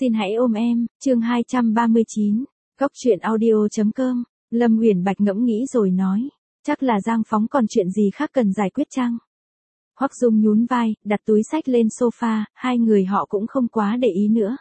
Xin hãy ôm em, chương 239, Cóc truyện audio.com. Lâm Uyển Bạch ngẫm nghĩ rồi nói, chắc là Giang Phóng còn chuyện gì khác cần giải quyết chăng? Hoắc Dung nhún vai, đặt túi xách lên sofa, hai người họ cũng không quá để ý nữa.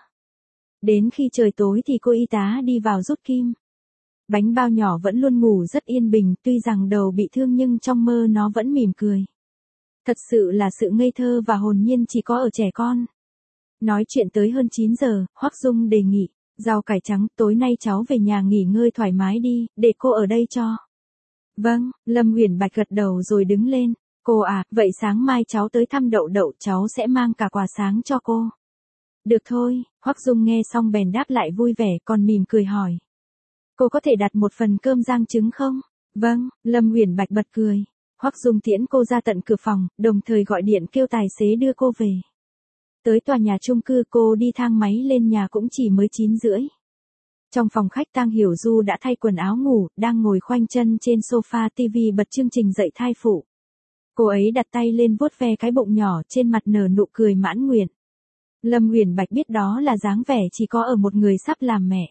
Đến khi trời tối thì cô y tá đi vào rút kim. Bánh bao nhỏ vẫn luôn ngủ rất yên bình, tuy rằng đầu bị thương nhưng trong mơ nó vẫn mỉm cười. Thật sự là sự ngây thơ và hồn nhiên chỉ có ở trẻ con. Nói chuyện tới hơn 9 giờ, Hoắc Dung đề nghị, rau cải trắng, tối nay cháu về nhà nghỉ ngơi thoải mái đi, để cô ở đây cho. Vâng, Lâm Uyển Bạch gật đầu rồi đứng lên. Cô à, vậy sáng mai cháu tới thăm Đậu Đậu, cháu sẽ mang cả quà sáng cho cô. Được thôi, Hoắc Dung nghe xong bèn đáp lại vui vẻ, còn mỉm cười hỏi. Cô có thể đặt một phần cơm rang trứng không? Vâng, Lâm Uyển Bạch bật cười. Hoắc Dung tiễn cô ra tận cửa phòng, đồng thời gọi điện kêu tài xế đưa cô về. Tới tòa nhà chung cư cô đi thang máy lên nhà cũng chỉ mới 9:30. Trong phòng khách Tang Hiểu Du đã thay quần áo ngủ, đang ngồi khoanh chân trên sofa TV bật chương trình dạy thai phụ. Cô ấy đặt tay lên vuốt ve cái bụng nhỏ, trên mặt nở nụ cười mãn nguyện. Lâm Uyển Bạch biết đó là dáng vẻ chỉ có ở một người sắp làm mẹ.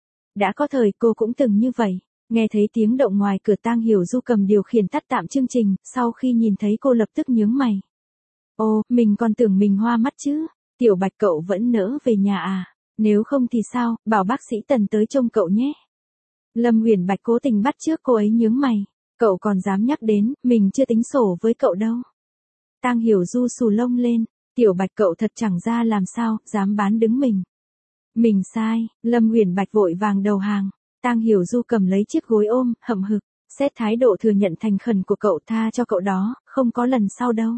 Đã có thời cô cũng từng như vậy. Nghe thấy tiếng động ngoài cửa, Tang Hiểu Du cầm điều khiển tắt tạm chương trình, sau khi nhìn thấy cô lập tức nhướng mày. Ồ, mình còn tưởng mình hoa mắt chứ. Tiểu Bạch, cậu vẫn nỡ về nhà à? Nếu không thì sao, bảo bác sĩ Tần tới trông cậu nhé. Lâm Uyển Bạch cố tình bắt chước cô ấy nhướng mày. Cậu còn dám nhắc đến, mình chưa tính sổ với cậu đâu. Tang Hiểu Du xù lông lên. Tiểu Bạch, cậu thật chẳng ra làm sao, dám bán đứng mình. Mình sai, Lâm Uyển Bạch vội vàng đầu hàng. Tang Hiểu Du cầm lấy chiếc gối ôm, hậm hực, xét thái độ thừa nhận thành khẩn của cậu, tha cho cậu đó, không có lần sau đâu.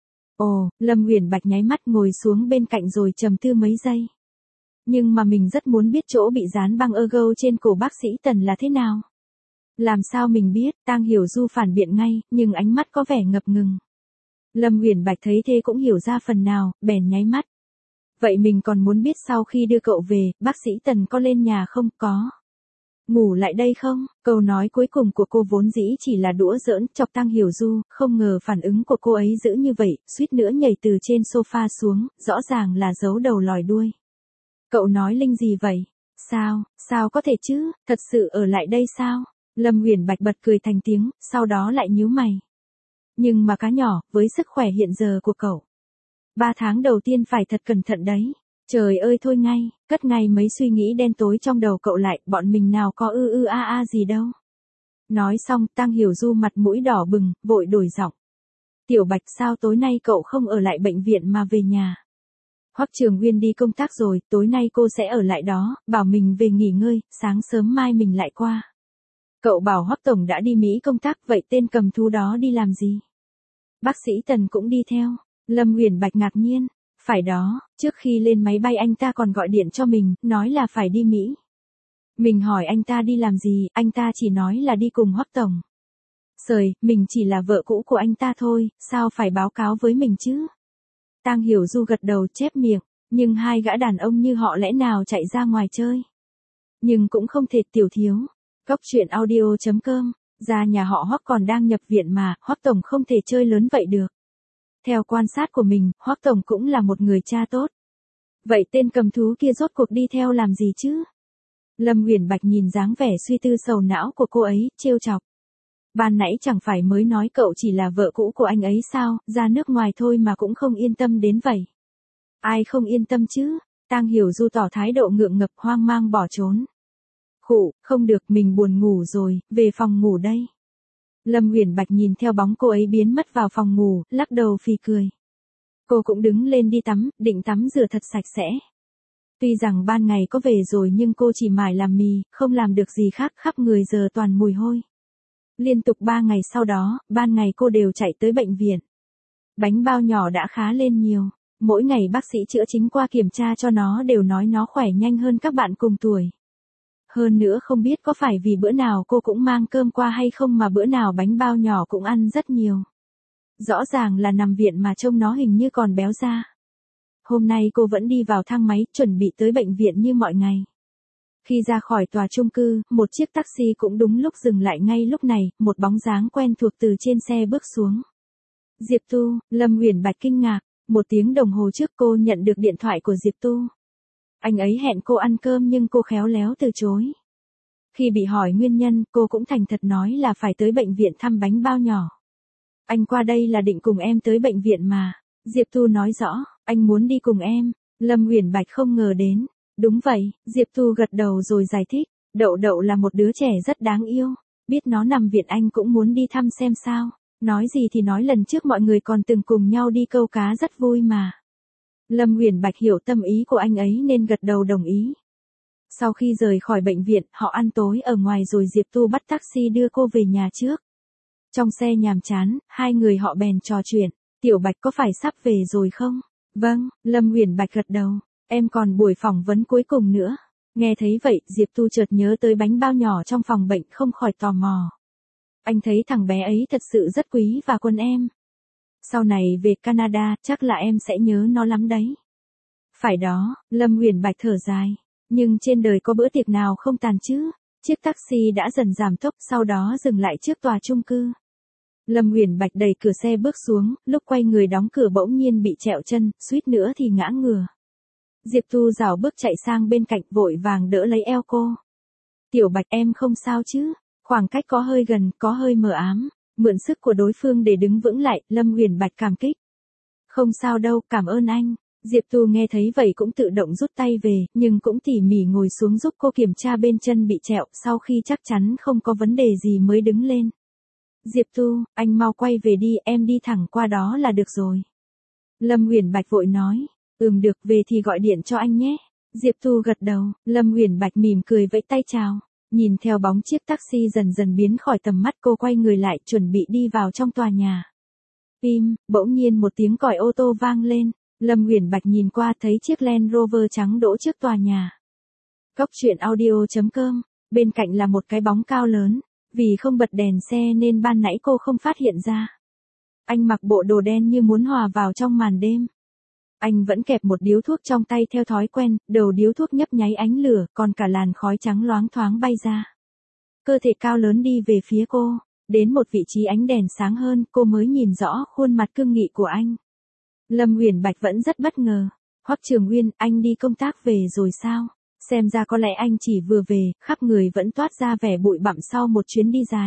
Ồ, Lâm Uyển Bạch nháy mắt ngồi xuống bên cạnh rồi trầm tư mấy giây. Nhưng mà mình rất muốn biết chỗ bị dán băng ergo trên cổ bác sĩ Tần là thế nào. Làm sao mình biết? Tang Hiểu Du phản biện ngay, nhưng ánh mắt có vẻ ngập ngừng. Lâm Uyển Bạch thấy thế cũng hiểu ra phần nào, bèn nháy mắt. Vậy mình còn muốn biết sau khi đưa cậu về, bác sĩ Tần có lên nhà không? Có. Ngủ lại đây không? Câu nói cuối cùng của cô vốn dĩ chỉ là đùa giỡn, chọc Tang Hiểu Du, không ngờ phản ứng của cô ấy dữ như vậy, suýt nữa nhảy từ trên sofa xuống, rõ ràng là giấu đầu lòi đuôi. Cậu nói linh gì vậy? Sao có thể chứ, thật sự ở lại đây sao? Lâm Uyển Bạch bật cười thành tiếng, sau đó lại nhíu mày. Nhưng mà cá nhỏ, với sức khỏe hiện giờ của cậu, 3 tháng đầu tiên phải thật cẩn thận đấy. Trời ơi thôi ngay, cất ngay mấy suy nghĩ đen tối trong đầu cậu lại, bọn mình nào có gì đâu. Nói xong, Tang Hiểu Du mặt mũi đỏ bừng, vội đổi giọng. Tiểu Bạch, sao tối nay cậu không ở lại bệnh viện mà về nhà? Hoắc Trường Uyên đi công tác rồi, tối nay cô sẽ ở lại đó, bảo mình về nghỉ ngơi, sáng sớm mai mình lại qua. Cậu bảo Hoắc Tổng đã đi Mỹ công tác, vậy tên cầm thú đó đi làm gì? Bác sĩ Tần cũng đi theo. Lâm Uyển Bạch ngạc nhiên. Phải đó, trước khi lên máy bay anh ta còn gọi điện cho mình, nói là phải đi Mỹ. Mình hỏi anh ta đi làm gì, anh ta chỉ nói là đi cùng Hoắc Tổng. Sời, mình chỉ là vợ cũ của anh ta thôi, sao phải báo cáo với mình chứ? Tang Hiểu Du gật đầu chép miệng, nhưng hai gã đàn ông như họ lẽ nào chạy ra ngoài chơi? Nhưng cũng không thể. Tiểu thiếu. Cóc truyện audio.com, ra nhà họ Hoắc còn đang nhập viện mà, Hoắc Tổng không thể chơi lớn vậy được. Theo quan sát của mình, Hoắc Tổng cũng là một người cha tốt. Vậy tên cầm thú kia rốt cuộc đi theo làm gì chứ? Lâm Uyển Bạch nhìn dáng vẻ suy tư sầu não của cô ấy, trêu chọc. Ban nãy chẳng phải mới nói cậu chỉ là vợ cũ của anh ấy sao, ra nước ngoài thôi mà cũng không yên tâm đến vậy. Ai không yên tâm chứ? Tang Hiểu Du tỏ thái độ ngượng ngập, hoang mang bỏ trốn. Khụ, không được, mình buồn ngủ rồi, về phòng ngủ đây. Lâm Uyển Bạch nhìn theo bóng cô ấy biến mất vào phòng ngủ, lắc đầu phì cười. Cô cũng đứng lên đi tắm, định tắm rửa thật sạch sẽ. Tuy rằng ban ngày có về rồi nhưng cô chỉ mải làm mì, không làm được gì khác, khắp người giờ toàn mùi hôi. Liên tục 3 ngày sau đó, ban ngày cô đều chạy tới bệnh viện. Bánh bao nhỏ đã khá lên nhiều. Mỗi ngày bác sĩ chữa chính qua kiểm tra cho nó đều nói nó khỏe nhanh hơn các bạn cùng tuổi. Hơn nữa không biết có phải vì bữa nào cô cũng mang cơm qua hay không mà bữa nào bánh bao nhỏ cũng ăn rất nhiều. Rõ ràng là nằm viện mà trông nó hình như còn béo ra. Hôm nay cô vẫn đi vào thang máy, chuẩn bị tới bệnh viện như mọi ngày. Khi ra khỏi tòa chung cư, một chiếc taxi cũng đúng lúc dừng lại ngay lúc này, một bóng dáng quen thuộc từ trên xe bước xuống. Diệp Tu, Lâm Uyển Bạch kinh ngạc, 1 tiếng đồng hồ trước cô nhận được điện thoại của Diệp Tu. Anh ấy hẹn cô ăn cơm nhưng cô khéo léo từ chối. Khi bị hỏi nguyên nhân, cô cũng thành thật nói là phải tới bệnh viện thăm bánh bao nhỏ. Anh qua đây là định cùng em tới bệnh viện mà. Diệp Thu nói rõ, anh muốn đi cùng em. Lâm Uyển Bạch không ngờ đến. Đúng vậy, Diệp Thu gật đầu rồi giải thích. Đậu Đậu là một đứa trẻ rất đáng yêu. Biết nó nằm viện anh cũng muốn đi thăm xem sao. Nói gì thì nói, lần trước mọi người còn từng cùng nhau đi câu cá rất vui mà. Lâm Uyển Bạch hiểu tâm ý của anh ấy nên gật đầu đồng ý. Sau khi rời khỏi bệnh viện, họ ăn tối ở ngoài rồi Diệp Tu bắt taxi đưa cô về nhà trước. Trong xe nhàm chán, hai người họ bèn trò chuyện. Tiểu Bạch có phải sắp về rồi không? Vâng, Lâm Uyển Bạch gật đầu. Em còn buổi phỏng vấn cuối cùng nữa. Nghe thấy vậy, Diệp Tu chợt nhớ tới bánh bao nhỏ trong phòng bệnh, không khỏi tò mò. Anh thấy thằng bé ấy thật sự rất quý và quân em. Sau này về Canada, chắc là em sẽ nhớ nó lắm đấy. Phải đó, Lâm Uyển Bạch thở dài. Nhưng trên đời có bữa tiệc nào không tàn chứ? Chiếc taxi đã dần giảm tốc, sau đó dừng lại trước tòa chung cư. Lâm Uyển Bạch đẩy cửa xe bước xuống, lúc quay người đóng cửa bỗng nhiên bị trẹo chân, suýt nữa thì ngã ngửa. Diệp Tu rảo bước chạy sang bên cạnh, vội vàng đỡ lấy eo cô. Tiểu Bạch, em không sao chứ? Khoảng cách có hơi gần, có hơi mờ ám. Mượn sức của đối phương để đứng vững lại, Lâm Uyển Bạch cảm kích. Không sao đâu, cảm ơn anh. Diệp Tu nghe thấy vậy cũng tự động rút tay về, nhưng cũng tỉ mỉ ngồi xuống giúp cô kiểm tra bên chân bị trẹo, sau khi chắc chắn không có vấn đề gì mới đứng lên. Diệp Tu, anh mau quay về đi, em đi thẳng qua đó là được rồi. Lâm Uyển Bạch vội nói, được, về thì gọi điện cho anh nhé. Diệp Tu gật đầu, Lâm Uyển Bạch mỉm cười vẫy tay chào. Nhìn theo bóng chiếc taxi dần dần biến khỏi tầm mắt, cô quay người lại, chuẩn bị đi vào trong tòa nhà. Pim, bỗng nhiên một tiếng còi ô tô vang lên. Lâm Uyển Bạch nhìn qua thấy chiếc Land Rover trắng đỗ trước tòa nhà. Cóc truyện audio.com, bên cạnh là một cái bóng cao lớn, vì không bật đèn xe nên ban nãy cô không phát hiện ra. Anh mặc bộ đồ đen như muốn hòa vào trong màn đêm. Anh vẫn kẹp một điếu thuốc trong tay theo thói quen, đầu điếu thuốc nhấp nháy ánh lửa, còn cả làn khói trắng loáng thoáng bay ra. Cơ thể cao lớn đi về phía cô, đến một vị trí ánh đèn sáng hơn, cô mới nhìn rõ khuôn mặt cương nghị của anh. Lâm Uyển Bạch vẫn rất bất ngờ. Hoắc Trường Uyên, anh đi công tác về rồi sao? Xem ra có lẽ anh chỉ vừa về, khắp người vẫn toát ra vẻ bụi bặm sau một chuyến đi dài.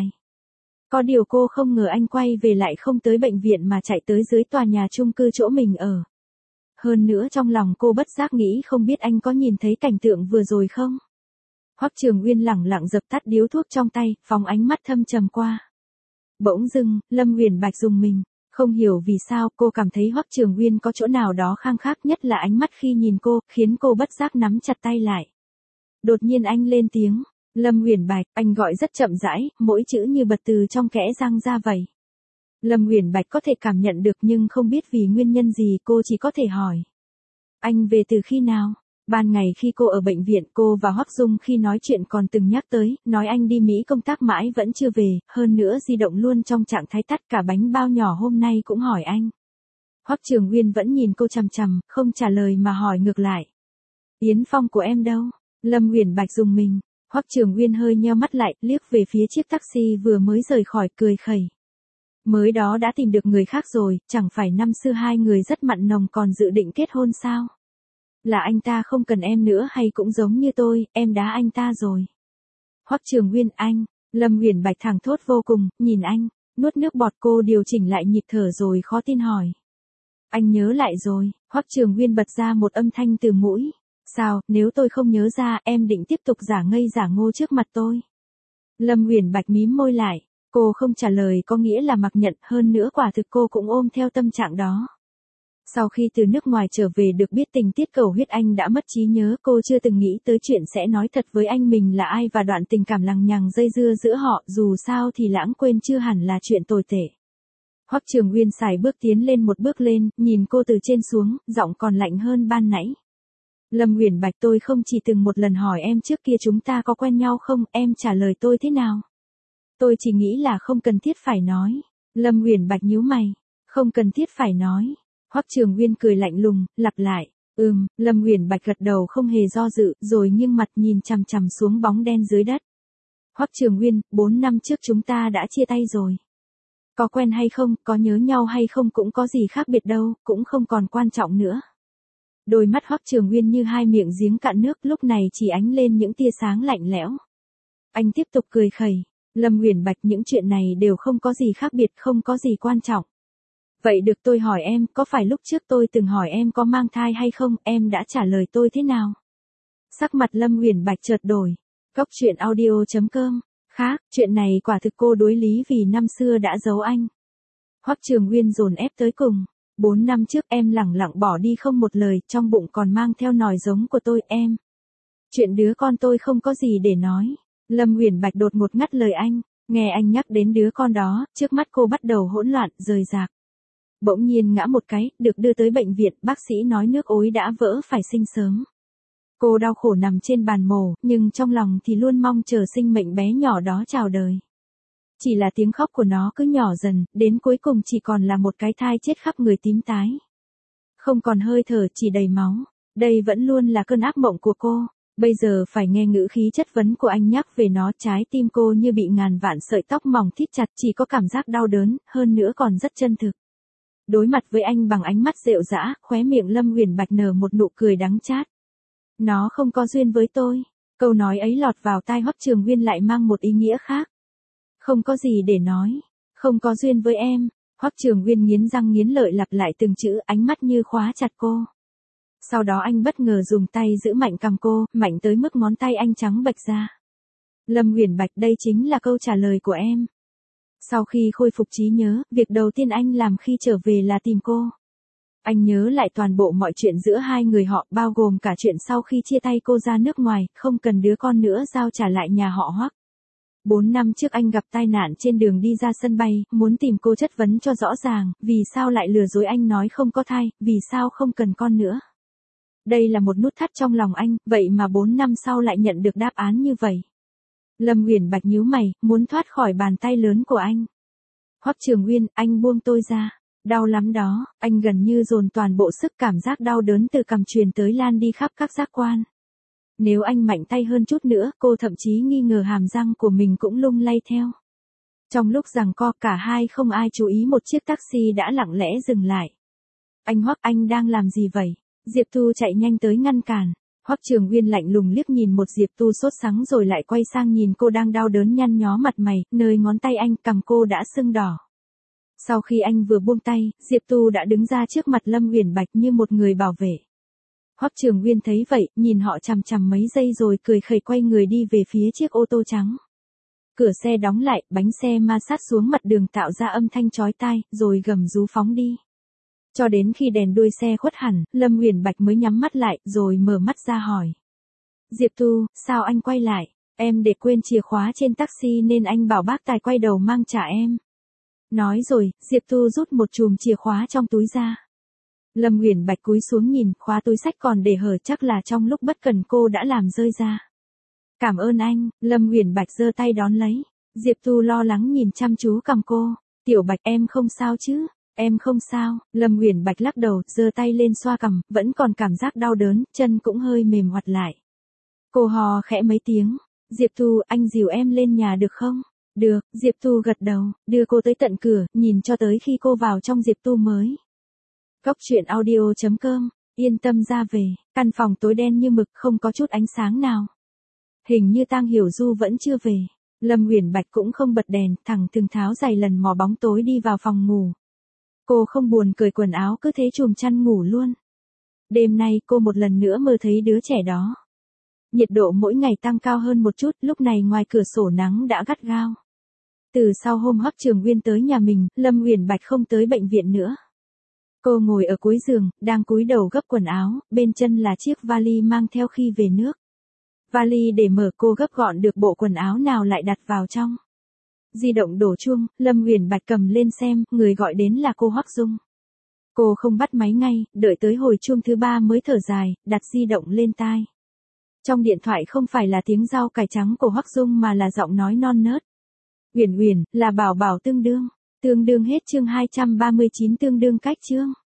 Có điều cô không ngờ anh quay về lại không tới bệnh viện mà chạy tới dưới tòa nhà chung cư chỗ mình ở. Hơn nữa trong lòng cô bất giác nghĩ không biết anh có nhìn thấy cảnh tượng vừa rồi không? Hoắc Trường Uyên lẳng lặng dập tắt điếu thuốc trong tay, phóng ánh mắt thâm trầm qua. Bỗng dưng, Lâm Uyển Bạch rùng mình. Không hiểu vì sao cô cảm thấy Hoắc Trường Uyên có chỗ nào đó khang khác, nhất là ánh mắt khi nhìn cô, khiến cô bất giác nắm chặt tay lại. Đột nhiên anh lên tiếng, Lâm Uyển Bạch, anh gọi rất chậm rãi, mỗi chữ như bật từ trong kẽ răng ra vậy. Lâm Uyển Bạch có thể cảm nhận được nhưng không biết vì nguyên nhân gì, cô chỉ có thể hỏi. Anh về từ khi nào? Ban ngày khi cô ở bệnh viện, cô và Hoắc Dung khi nói chuyện còn từng nhắc tới, nói anh đi Mỹ công tác mãi vẫn chưa về, hơn nữa di động luôn trong trạng thái tắt, cả bánh bao nhỏ hôm nay cũng hỏi anh. Hoắc Trường Uyên vẫn nhìn cô chằm chằm, không trả lời mà hỏi ngược lại. Yến Phong của em đâu? Lâm Uyển Bạch rùng mình. Hoắc Trường Uyên hơi nheo mắt lại, liếc về phía chiếc taxi vừa mới rời khỏi, cười khẩy. Mới đó đã tìm được người khác rồi, chẳng phải năm xưa hai người rất mặn nồng còn dự định kết hôn sao? Là anh ta không cần em nữa hay cũng giống như tôi, em đá anh ta rồi? Hoắc Trường Uyên, anh. Lâm Uyển Bạch thẳng thốt vô cùng, nhìn anh, nuốt nước bọt. Cô điều chỉnh lại nhịp thở rồi khó tin hỏi. Anh nhớ lại rồi? Hoắc Trường Uyên bật ra một âm thanh từ mũi. Sao, nếu tôi không nhớ ra, em định tiếp tục giả ngây giả ngô trước mặt tôi? Lâm Uyển Bạch mím môi lại, cô không trả lời có nghĩa là mặc nhận, hơn nữa quả thực cô cũng ôm theo tâm trạng đó. Sau khi từ nước ngoài trở về được biết tình tiết cầu huyết anh đã mất trí nhớ, cô chưa từng nghĩ tới chuyện sẽ nói thật với anh mình là ai và đoạn tình cảm lằng nhằng dây dưa giữa họ, dù sao thì lãng quên chưa hẳn là chuyện tồi tệ. Hoắc Trường Uyên sải bước tiến lên một bước lên, nhìn cô từ trên xuống, giọng còn lạnh hơn ban nãy. Lâm Uyển Bạch, tôi không chỉ từng một lần hỏi em trước kia chúng ta có quen nhau không, em trả lời tôi thế nào? Tôi chỉ nghĩ là không cần thiết phải nói. Lâm Uyển Bạch nhíu mày, không cần thiết phải nói. Hoắc Trường Uyên cười lạnh lùng, lặp lại, Lâm Uyển Bạch gật đầu không hề do dự, rồi nghiêng mặt nhìn chằm chằm xuống bóng đen dưới đất. Hoắc Trường Uyên, 4 năm trước chúng ta đã chia tay rồi. Có quen hay không, có nhớ nhau hay không cũng có gì khác biệt đâu, cũng không còn quan trọng nữa. Đôi mắt Hoắc Trường Nguyên như hai miệng giếng cạn nước, lúc này chỉ ánh lên những tia sáng lạnh lẽo. Anh tiếp tục cười khẩy, Lâm Uyển Bạch, những chuyện này đều không có gì khác biệt, không có gì quan trọng. Vậy được, tôi hỏi em, có phải lúc trước tôi từng hỏi em có mang thai hay không, em đã trả lời tôi thế nào? Sắc mặt Lâm Uyển Bạch chợt đổi. Cốc truyện audio.com. Khác, chuyện này quả thực cô đối lý vì năm xưa đã giấu anh. Hoắc Trường Nguyên dồn ép tới cùng. 4 năm trước em lẳng lặng bỏ đi không một lời, trong bụng còn mang theo nòi giống của tôi em. Chuyện đứa con tôi không có gì để nói. Lâm Uyển Bạch đột ngột ngắt lời anh, nghe anh nhắc đến đứa con đó, trước mắt cô bắt đầu hỗn loạn, rời rạc. Bỗng nhiên ngã một cái, được đưa tới bệnh viện, bác sĩ nói nước ối đã vỡ, phải sinh sớm. Cô đau khổ nằm trên bàn mổ, nhưng trong lòng thì luôn mong chờ sinh mệnh bé nhỏ đó chào đời. Chỉ là tiếng khóc của nó cứ nhỏ dần, đến cuối cùng chỉ còn là một cái thai chết khắp người tím tái. Không còn hơi thở, chỉ đầy máu. Đây vẫn luôn là cơn ác mộng của cô. Bây giờ phải nghe ngữ khí chất vấn của anh nhắc về nó, trái tim cô như bị ngàn vạn sợi tóc mỏng thít chặt, chỉ có cảm giác đau đớn, hơn nữa còn rất chân thực. Đối mặt với anh bằng ánh mắt rệu rã, khóe miệng Lâm Uyển Bạch nở một nụ cười đắng chát. Nó không có duyên với tôi. Câu nói ấy lọt vào tai Hoắc Trường Nguyên lại mang một ý nghĩa khác. Không có gì để nói. Không có duyên với em. Hoắc Trường Nguyên nghiến răng nghiến lợi lặp lại từng chữ, ánh mắt như khóa chặt cô. Sau đó anh bất ngờ dùng tay giữ mạnh cằm cô, mạnh tới mức ngón tay anh trắng bệch ra. Lâm Uyển Bạch, đây chính là câu trả lời của em. Sau khi khôi phục trí nhớ, việc đầu tiên anh làm khi trở về là tìm cô. Anh nhớ lại toàn bộ mọi chuyện giữa hai người họ, bao gồm cả chuyện sau khi chia tay cô ra nước ngoài, không cần đứa con nữa, giao trả lại nhà họ Hoắc. 4 năm trước anh gặp tai nạn trên đường đi ra sân bay, muốn tìm cô chất vấn cho rõ ràng, vì sao lại lừa dối anh nói không có thai, vì sao không cần con nữa. Đây là một nút thắt trong lòng anh, vậy mà 4 năm sau lại nhận được đáp án như vậy. Lâm Uyển Bạch nhíu mày, muốn thoát khỏi bàn tay lớn của anh. Hoắc Trường Nguyên, anh buông tôi ra. Đau lắm đó, anh gần như dồn toàn bộ sức, cảm giác đau đớn từ cằm truyền tới lan đi khắp các giác quan. Nếu anh mạnh tay hơn chút nữa, cô thậm chí nghi ngờ hàm răng của mình cũng lung lay theo. Trong lúc giằng co, cả hai không ai chú ý một chiếc taxi đã lặng lẽ dừng lại. Anh Hoắc, anh đang làm gì vậy? Diệp Tu chạy nhanh tới ngăn cản. Hoắc Trường Nguyên lạnh lùng liếc nhìn một Diệp Tu sốt sắng rồi lại quay sang nhìn cô đang đau đớn nhăn nhó mặt mày, nơi ngón tay anh, cằm cô đã sưng đỏ. Sau khi anh vừa buông tay, Diệp Tu đã đứng ra trước mặt Lâm Uyển Bạch như một người bảo vệ. Hoắc Trường Nguyên thấy vậy, nhìn họ chằm chằm mấy giây rồi cười khẩy quay người đi về phía chiếc ô tô trắng. Cửa xe đóng lại, bánh xe ma sát xuống mặt đường tạo ra âm thanh chói tai, rồi gầm rú phóng đi. Cho đến khi đèn đuôi xe khuất hẳn, Lâm Uyển Bạch mới nhắm mắt lại, rồi mở mắt ra hỏi. Diệp Tu, sao anh quay lại? Em để quên chìa khóa trên taxi nên anh bảo bác tài quay đầu mang trả em. Nói rồi, Diệp Tu rút một chùm chìa khóa trong túi ra. Lâm Uyển Bạch cúi xuống nhìn, khóa túi xách còn để hở, chắc là trong lúc bất cần cô đã làm rơi ra. Cảm ơn anh, Lâm Uyển Bạch giơ tay đón lấy. Diệp Tu lo lắng nhìn chăm chú cằm cô. Tiểu Bạch, em không sao chứ? Em không sao. Lâm Uyển Bạch lắc đầu, giơ tay lên xoa cằm, vẫn còn cảm giác đau đớn, chân cũng hơi mềm oặt lại. Cô hò khẽ mấy tiếng. Diệp Tu, anh dìu em lên nhà được không? Được, Diệp Tu gật đầu, đưa cô tới tận cửa, nhìn cho tới khi cô vào trong Diệp Tu mới. Cốc truyện audio.com, yên tâm ra về, căn phòng tối đen như mực, không có chút ánh sáng nào. Hình như Tang Hiểu Du vẫn chưa về. Lâm Uyển Bạch cũng không bật đèn, thẳng thừng tháo giày lần mò bóng tối đi vào phòng ngủ. Cô không buồn cởi quần áo, cứ thế chùm chăn ngủ luôn. Đêm nay cô một lần nữa mơ thấy đứa trẻ đó. Nhiệt độ mỗi ngày tăng cao hơn một chút, lúc này ngoài cửa sổ nắng đã gắt gao. Từ sau hôm Hoắc Trường Nguyên tới nhà mình, Lâm Uyển Bạch không tới bệnh viện nữa. Cô ngồi ở cuối giường, đang cúi đầu gấp quần áo, bên chân là chiếc vali mang theo khi về nước. Vali để mở, cô gấp gọn được bộ quần áo nào lại đặt vào trong. Di động đổ chuông, Lâm Uyển Bạch cầm lên xem, người gọi đến là cô Hoắc Dung. Cô không bắt máy ngay, đợi tới hồi chuông thứ 3 mới thở dài, đặt di động lên tai. Trong điện thoại không phải là tiếng rau cải trắng của Hoắc Dung mà là giọng nói non nớt. Uyển Uyển, là bảo bảo tương đương hết chương 239 tương đương cách chương.